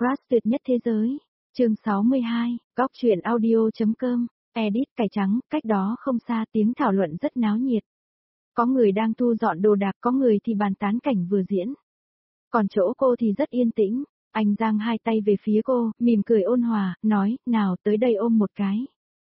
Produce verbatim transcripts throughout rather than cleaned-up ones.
Crush tuyệt nhất thế giới. Chương sáu mươi hai, Góc truyện audio.com, edit cải trắng, cách đó không xa tiếng thảo luận rất náo nhiệt. Có người đang thu dọn đồ đạc, có người thì bàn tán cảnh vừa diễn. Còn chỗ cô thì rất yên tĩnh, anh giang hai tay về phía cô, mỉm cười ôn hòa, nói, nào tới đây ôm một cái.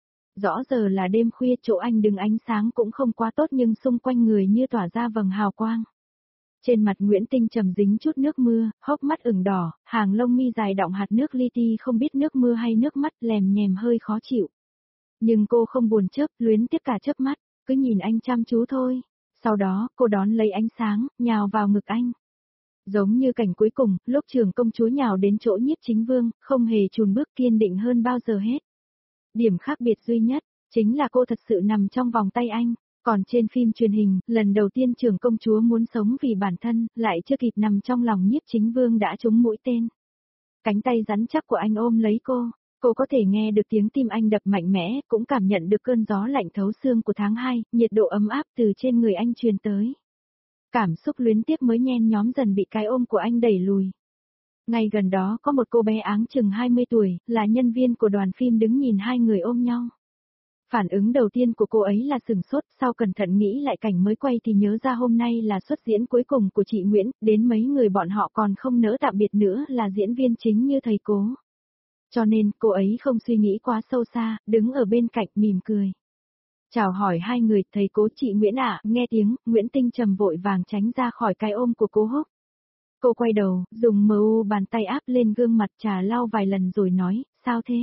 Rõ giờ là đêm khuya, chỗ anh đứng ánh sáng cũng không quá tốt nhưng xung quanh người như tỏa ra vầng hào quang. Trên mặt Nguyễn Tinh Trầm dính chút nước mưa, hốc mắt ửng đỏ, hàng lông mi dài đọng hạt nước li ti không biết nước mưa hay nước mắt, lèm nhèm hơi khó chịu. Nhưng cô không buồn chớp, luyến tiếc cả chớp mắt, cứ nhìn anh chăm chú thôi. Sau đó, cô đón lấy ánh sáng, nhào vào ngực anh. Giống như cảnh cuối cùng, lúc trưởng công chúa nhào đến chỗ Nhiếp Chính Vương, không hề chùn bước, kiên định hơn bao giờ hết. Điểm khác biệt duy nhất, chính là cô thật sự nằm trong vòng tay anh. Còn trên phim truyền hình, lần đầu tiên trưởng công chúa muốn sống vì bản thân, lại chưa kịp nằm trong lòng Nhiếp Chính Vương đã trúng mũi tên. Cánh tay rắn chắc của anh ôm lấy cô, cô có thể nghe được tiếng tim anh đập mạnh mẽ, cũng cảm nhận được cơn gió lạnh thấu xương của tháng hai, nhiệt độ ấm áp từ trên người anh truyền tới. Cảm xúc luyến tiếc mới nhen nhóm dần bị cái ôm của anh đẩy lùi. Ngay gần đó có một cô bé áng chừng hai mươi tuổi, là nhân viên của đoàn phim đứng nhìn hai người ôm nhau. Phản ứng đầu tiên của cô ấy là sửng sốt, sau cẩn thận nghĩ lại cảnh mới quay thì nhớ ra hôm nay là xuất diễn cuối cùng của chị Nguyễn, đến mấy người bọn họ còn không nỡ tạm biệt nữa là diễn viên chính như thầy Cố. Cho nên, cô ấy không suy nghĩ quá sâu xa, đứng ở bên cạnh mỉm cười. Chào hỏi hai người, thầy Cố, chị Nguyễn ạ, nghe tiếng, Nguyễn Tinh Trầm vội vàng tránh ra khỏi cái ôm của cô Húc. Cô quay đầu, dùng mờ u bàn tay áp lên gương mặt trà lau vài lần rồi nói, sao thế?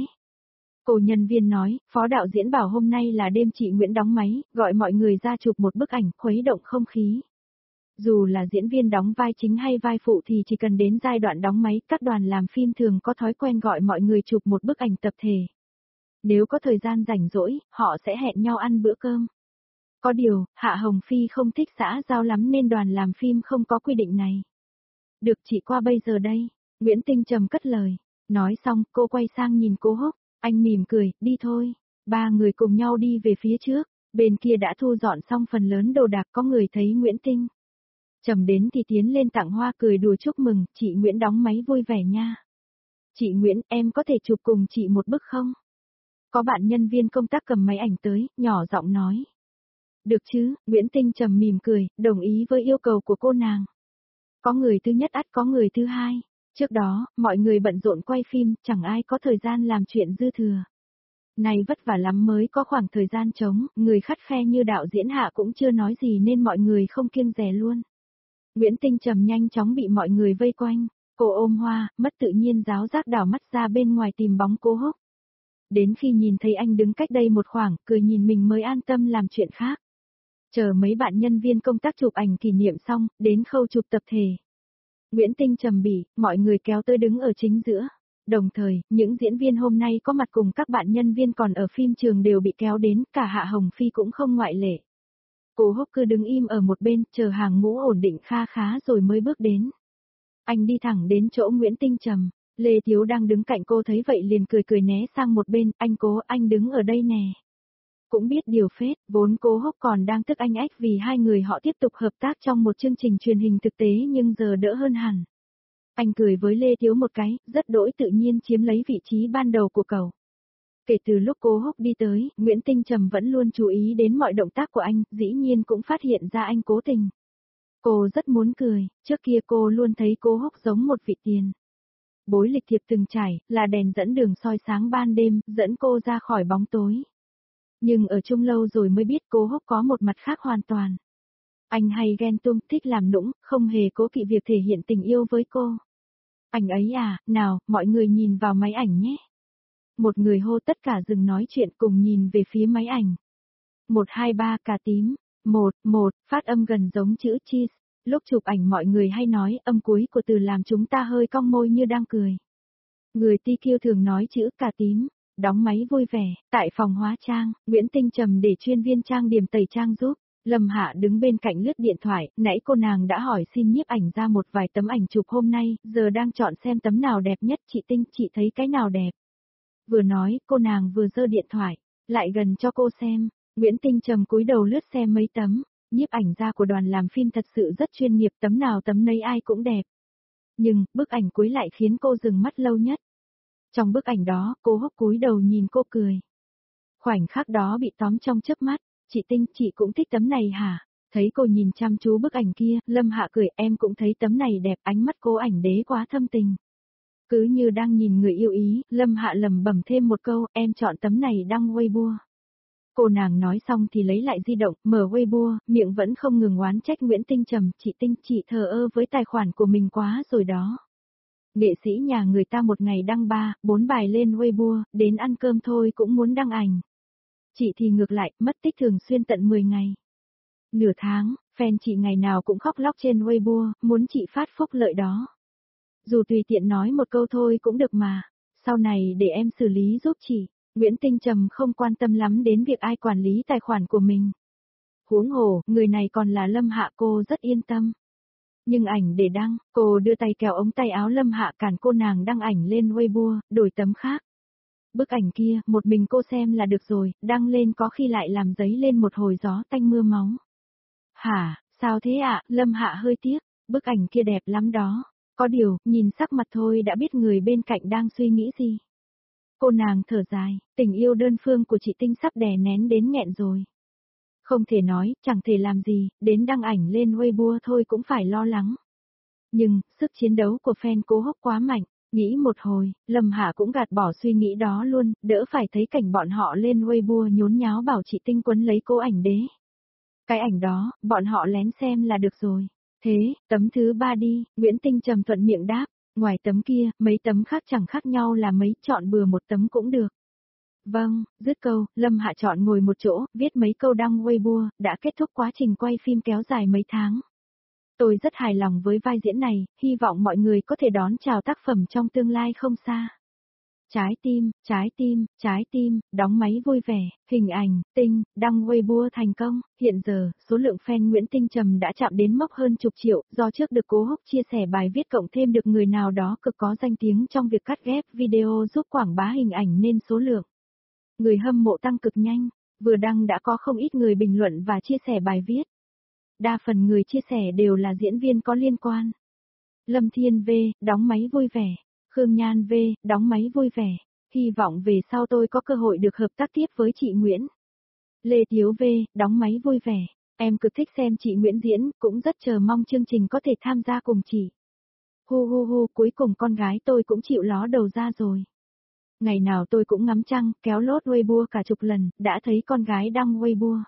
Cô nhân viên nói, phó đạo diễn bảo hôm nay là đêm chị Nguyễn đóng máy, gọi mọi người ra chụp một bức ảnh, khuấy động không khí. Dù là diễn viên đóng vai chính hay vai phụ thì chỉ cần đến giai đoạn đóng máy, các đoàn làm phim thường có thói quen gọi mọi người chụp một bức ảnh tập thể. Nếu có thời gian rảnh rỗi, họ sẽ hẹn nhau ăn bữa cơm. Có điều, Hạ Hồng Phi không thích xã giao lắm nên đoàn làm phim không có quy định này. Được chị qua bây giờ đây, Nguyễn Tinh Trầm cất lời. Nói xong, cô quay sang nhìn cô Húc. Anh mỉm cười, đi thôi. Ba người cùng nhau đi về phía trước, bên kia đã thu dọn xong phần lớn đồ đạc, có người thấy Nguyễn Tinh Trầm đến thì tiến lên tặng hoa cười đùa chúc mừng, chị Nguyễn đóng máy vui vẻ nha. Chị Nguyễn, em có thể chụp cùng chị một bức không? Có bạn nhân viên công tác cầm máy ảnh tới, nhỏ giọng nói. Được chứ, Nguyễn Tinh Trầm mỉm cười, đồng ý với yêu cầu của cô nàng. Có người thứ nhất ắt có người thứ hai. Trước đó, mọi người bận rộn quay phim, chẳng ai có thời gian làm chuyện dư thừa. Này vất vả lắm mới có khoảng thời gian trống, người khắt khe như đạo diễn Hạ cũng chưa nói gì nên mọi người không kiêng dè luôn. Nguyễn Tinh Trầm nhanh chóng bị mọi người vây quanh, cô ôm hoa, mất tự nhiên giáo giác đảo mắt ra bên ngoài tìm bóng cô Húc. Đến khi nhìn thấy anh đứng cách đây một khoảng, cười nhìn mình mới an tâm làm chuyện khác. Chờ mấy bạn nhân viên công tác chụp ảnh kỷ niệm xong, đến khâu chụp tập thể. Nguyễn Tinh Trầm bỉ, mọi người kéo tới đứng ở chính giữa. Đồng thời, những diễn viên hôm nay có mặt cùng các bạn nhân viên còn ở phim trường đều bị kéo đến, cả Hạ Hồng Phi cũng không ngoại lệ. Cô Húc cứ đứng im ở một bên, chờ hàng ngũ ổn định kha khá rồi mới bước đến. Anh đi thẳng đến chỗ Nguyễn Tinh Trầm, Lê Thiếu đang đứng cạnh cô thấy vậy liền cười cười né sang một bên, anh Cố, anh đứng ở đây nè. Cũng biết điều phết, vốn Cố Húc còn đang tức anh ách vì hai người họ tiếp tục hợp tác trong một chương trình truyền hình thực tế nhưng giờ đỡ hơn hẳn. Anh cười với Lê Thiếu một cái, rất đỗi tự nhiên chiếm lấy vị trí ban đầu của cậu. Kể từ lúc Cố Húc đi tới, Nguyễn Tinh Trầm vẫn luôn chú ý đến mọi động tác của anh, dĩ nhiên cũng phát hiện ra anh cố tình. Cô rất muốn cười, trước kia cô luôn thấy Cố Húc giống một vị tiền bối lịch thiệp từng trải, là đèn dẫn đường soi sáng ban đêm, dẫn cô ra khỏi bóng tối. Nhưng ở chung lâu rồi mới biết Cố Húc có một mặt khác hoàn toàn. Anh hay ghen tuông, thích làm nũng, không hề cố kỵ việc thể hiện tình yêu với cô. Anh ấy à, nào, mọi người nhìn vào máy ảnh nhé. Một người hô tất cả dừng nói chuyện cùng nhìn về phía máy ảnh. Một hai ba cà tím, một, một, phát âm gần giống chữ cheese. Lúc chụp ảnh mọi người hay nói âm cuối của từ làm chúng ta hơi cong môi như đang cười. Người ti kiêu thường nói chữ cà tím. Đóng máy vui vẻ, tại phòng hóa trang, Nguyễn Tinh Trầm để chuyên viên trang điểm tẩy trang giúp. Lâm Hạ đứng bên cạnh lướt điện thoại, nãy cô nàng đã hỏi xin nhiếp ảnh ra một vài tấm ảnh chụp hôm nay, giờ đang chọn xem tấm nào đẹp nhất, chị Tinh, chị thấy cái nào đẹp. Vừa nói, cô nàng vừa giơ điện thoại, lại gần cho cô xem. Nguyễn Tinh Trầm cúi đầu lướt xem mấy tấm, nhiếp ảnh ra của đoàn làm phim thật sự rất chuyên nghiệp, tấm nào tấm nấy ai cũng đẹp. Nhưng, bức ảnh cuối lại khiến cô dừng mắt lâu nhất. Trong bức ảnh đó, cô Húc cúi đầu nhìn cô cười. Khoảnh khắc đó bị tóm trong chớp mắt, chị Tinh, chị cũng thích tấm này hả? Thấy cô nhìn chăm chú bức ảnh kia, Lâm Hạ cười, em cũng thấy tấm này đẹp, ánh mắt cô ảnh đế quá thâm tình. Cứ như đang nhìn người yêu ý, Lâm Hạ lẩm bẩm thêm một câu, em chọn tấm này đăng Weibo. Cô nàng nói xong thì lấy lại di động, mở Weibo, miệng vẫn không ngừng oán trách Nguyễn Tinh Trầm, chị Tinh, chị thờ ơ với tài khoản của mình quá rồi đó. Nghệ sĩ nhà người ta một ngày đăng ba, bốn bài lên Weibo, đến ăn cơm thôi cũng muốn đăng ảnh. Chị thì ngược lại, mất tích thường xuyên tận mười ngày. Nửa tháng, fan chị ngày nào cũng khóc lóc trên Weibo, muốn chị phát phúc lợi đó. Dù tùy tiện nói một câu thôi cũng được mà, sau này để em xử lý giúp chị. Nguyễn Tinh Trầm không quan tâm lắm đến việc ai quản lý tài khoản của mình. Huống hồ, người này còn là Lâm Hạ, cô rất yên tâm. Nhưng ảnh để đăng, cô đưa tay kéo ống tay áo Lâm Hạ cản cô nàng đăng ảnh lên Weibo, đổi tấm khác. Bức ảnh kia, một mình cô xem là được rồi, đăng lên có khi lại làm dấy lên một hồi gió tanh mưa máu. Hả, sao thế ạ, à? Lâm Hạ hơi tiếc, bức ảnh kia đẹp lắm đó. Có điều, nhìn sắc mặt thôi đã biết người bên cạnh đang suy nghĩ gì. Cô nàng thở dài, tình yêu đơn phương của chị Tinh sắp đè nén đến nghẹn rồi. Không thể nói, chẳng thể làm gì, đến đăng ảnh lên Weibo thôi cũng phải lo lắng. Nhưng, sức chiến đấu của fan Cố Húc quá mạnh, nghĩ một hồi, Lâm Hạ cũng gạt bỏ suy nghĩ đó luôn, đỡ phải thấy cảnh bọn họ lên Weibo nhốn nháo bảo chị Tinh quấn lấy cô ảnh đế. Cái ảnh đó, bọn họ lén xem là được rồi. Thế, tấm thứ ba đi, Nguyễn Tinh Trầm thuận miệng đáp, ngoài tấm kia, mấy tấm khác chẳng khác nhau là mấy, chọn bừa một tấm cũng được. Vâng, dứt câu, Lâm Hạ chọn ngồi một chỗ, viết mấy câu đăng Weibo, đã kết thúc quá trình quay phim kéo dài mấy tháng. Tôi rất hài lòng với vai diễn này, hy vọng mọi người có thể đón chào tác phẩm trong tương lai không xa. Trái tim, trái tim, trái tim, đóng máy vui vẻ, hình ảnh, Tinh, đăng Weibo thành công. Hiện giờ, số lượng fan Nguyễn Tinh Trầm đã chạm đến mốc hơn chục triệu, do trước được Cố Húc chia sẻ bài viết cộng thêm được người nào đó cực có danh tiếng trong việc cắt ghép video giúp quảng bá hình ảnh nên số lượng người hâm mộ tăng cực nhanh, vừa đăng đã có không ít người bình luận và chia sẻ bài viết. Đa phần người chia sẻ đều là diễn viên có liên quan. Lâm Thiên V, đóng máy vui vẻ. Khương Nhan V, đóng máy vui vẻ. Hy vọng về sau tôi có cơ hội được hợp tác tiếp với chị Nguyễn. Lê Tiếu V, đóng máy vui vẻ. Em cực thích xem chị Nguyễn diễn, cũng rất chờ mong chương trình có thể tham gia cùng chị. Hu hu hu, cuối cùng con gái tôi cũng chịu ló đầu ra rồi. Ngày nào tôi cũng ngắm trăng, kéo lốt Weibo cả chục lần, đã thấy con gái đăng Weibo.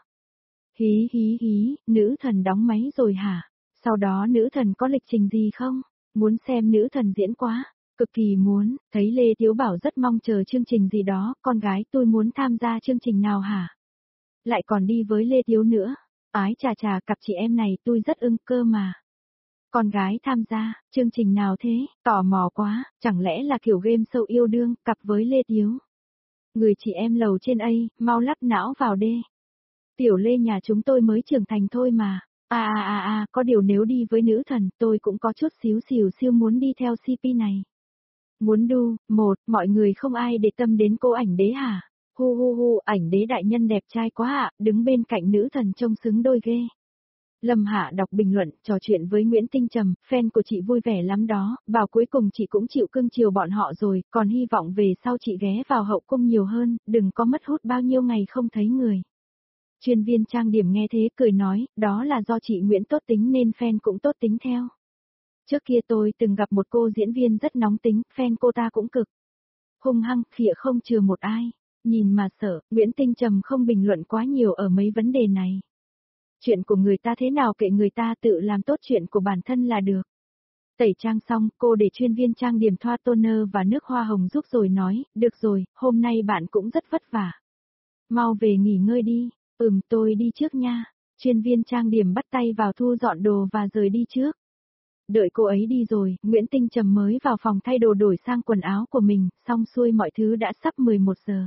Hí hí hí, nữ thần đóng máy rồi hả? Sau đó nữ thần có lịch trình gì không? Muốn xem nữ thần diễn quá, cực kỳ muốn, thấy Lê Tiếu bảo rất mong chờ chương trình gì đó, con gái tôi muốn tham gia chương trình nào hả? Lại còn đi với Lê Tiếu nữa, ái chà chà cặp chị em này tôi rất ưng cơ mà. Con gái tham gia, chương trình nào thế, tò mò quá, chẳng lẽ là kiểu game show yêu đương, cặp với Lê Tiếu. Người chị em lầu trên A, mau lắp não vào đê. Tiểu Lê nhà chúng tôi mới trưởng thành thôi mà. À à à à, có điều nếu đi với nữ thần, tôi cũng có chút xíu xìu siêu muốn đi theo xê pê này. Muốn đu, một, mọi người không ai để tâm đến cô ảnh đế hả? Hu hu hu, ảnh đế đại nhân đẹp trai quá ạ, đứng bên cạnh nữ thần trông xứng đôi ghê. Lâm Hạ đọc bình luận, trò chuyện với Nguyễn Tinh Trầm, fan của chị vui vẻ lắm đó, bảo cuối cùng chị cũng chịu cưng chiều bọn họ rồi, còn hy vọng về sau chị ghé vào hậu cung nhiều hơn, đừng có mất hút bao nhiêu ngày không thấy người. Chuyên viên trang điểm nghe thế cười nói, đó là do chị Nguyễn tốt tính nên fan cũng tốt tính theo. Trước kia tôi từng gặp một cô diễn viên rất nóng tính, fan cô ta cũng cực hung hăng, khịa không chừa một ai. Nhìn mà sợ, Nguyễn Tinh Trầm không bình luận quá nhiều ở mấy vấn đề này. Chuyện của người ta thế nào kệ người ta, tự làm tốt chuyện của bản thân là được. Tẩy trang xong, cô để chuyên viên trang điểm thoa toner và nước hoa hồng giúp rồi nói, được rồi, hôm nay bạn cũng rất vất vả. Mau về nghỉ ngơi đi, ừm tôi đi trước nha. Chuyên viên trang điểm bắt tay vào thu dọn đồ và rời đi trước. Đợi cô ấy đi rồi, Nguyễn Tinh Trầm mới vào phòng thay đồ đổi sang quần áo của mình, xong xuôi mọi thứ đã sắp mười một giờ.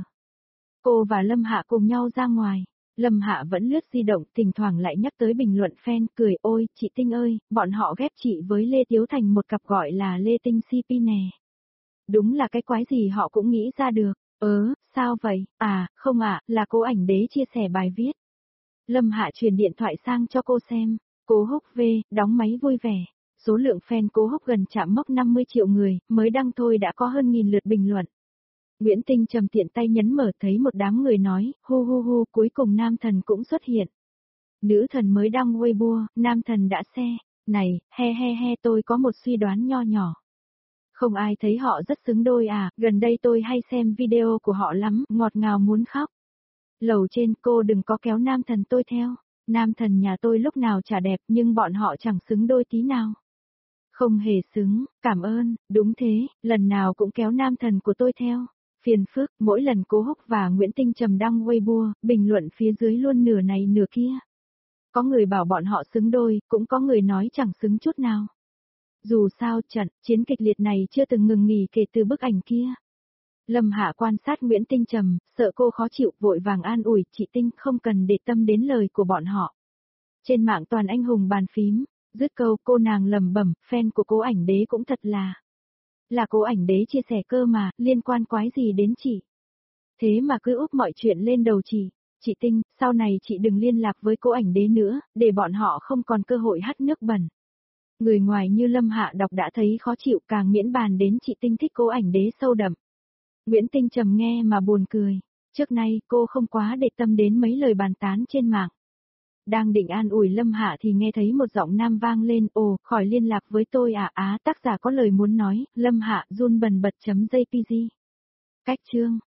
Cô và Lâm Hạ cùng nhau ra ngoài. Lâm Hạ vẫn lướt di động, thỉnh thoảng lại nhắc tới bình luận fan, cười ôi, chị Tinh ơi, bọn họ ghép chị với Lê Tiếu thành một cặp gọi là Lê Tinh xê pê nè. Đúng là cái quái gì họ cũng nghĩ ra được. Ớ, sao vậy? À, không ạ, à, là cô ảnh đế chia sẻ bài viết. Lâm Hạ truyền điện thoại sang cho cô xem. Cố Húc V, đóng máy vui vẻ. Số lượng fan Cố Húc gần chạm mốc năm mươi triệu người, mới đăng thôi đã có hơn nghìn lượt bình luận. Nguyễn Tinh Trầm tiện tay nhấn mở thấy một đám người nói, hu hu hu, cuối cùng nam thần cũng xuất hiện. Nữ thần mới đăng Weibo, nam thần đã xe. Này, he he he, tôi có một suy đoán nho nhỏ. Không ai thấy họ rất xứng đôi à, gần đây tôi hay xem video của họ lắm, ngọt ngào muốn khóc. Lầu trên, cô đừng có kéo nam thần tôi theo. Nam thần nhà tôi lúc nào chả đẹp nhưng bọn họ chẳng xứng đôi tí nào. Không hề xứng, cảm ơn, đúng thế, lần nào cũng kéo nam thần của tôi theo. Phiền phức, mỗi lần Cố Húc và Nguyễn Tinh Trầm đăng Weibo, bình luận phía dưới luôn nửa này nửa kia. Có người bảo bọn họ xứng đôi, cũng có người nói chẳng xứng chút nào. Dù sao trận, chiến kịch liệt này chưa từng ngừng nghỉ kể từ bức ảnh kia. Lâm Hạ quan sát Nguyễn Tinh Trầm, sợ cô khó chịu, vội vàng an ủi, chị Tinh không cần để tâm đến lời của bọn họ. Trên mạng toàn anh hùng bàn phím, dứt câu cô nàng lẩm bẩm, fan của Cố Ảnh Đế cũng thật là. Là Cố Ảnh Đế chia sẻ cơ mà, liên quan quái gì đến chị. Thế mà cứ úp mọi chuyện lên đầu chị. Chị Tinh, sau này chị đừng liên lạc với Cố Ảnh Đế nữa, để bọn họ không còn cơ hội hắt nước bẩn. Người ngoài như Lâm Hạ đọc đã thấy khó chịu, càng miễn bàn đến chị Tinh thích Cố Ảnh Đế sâu đậm. Nguyễn Tinh Trầm nghe mà buồn cười, trước nay cô không quá để tâm đến mấy lời bàn tán trên mạng. Đang định an ủi Lâm Hạ thì nghe thấy một giọng nam vang lên, ồ, khỏi liên lạc với tôi à, á tác giả có lời muốn nói, Lâm Hạ run bần bật chấm jpg. Cách chương.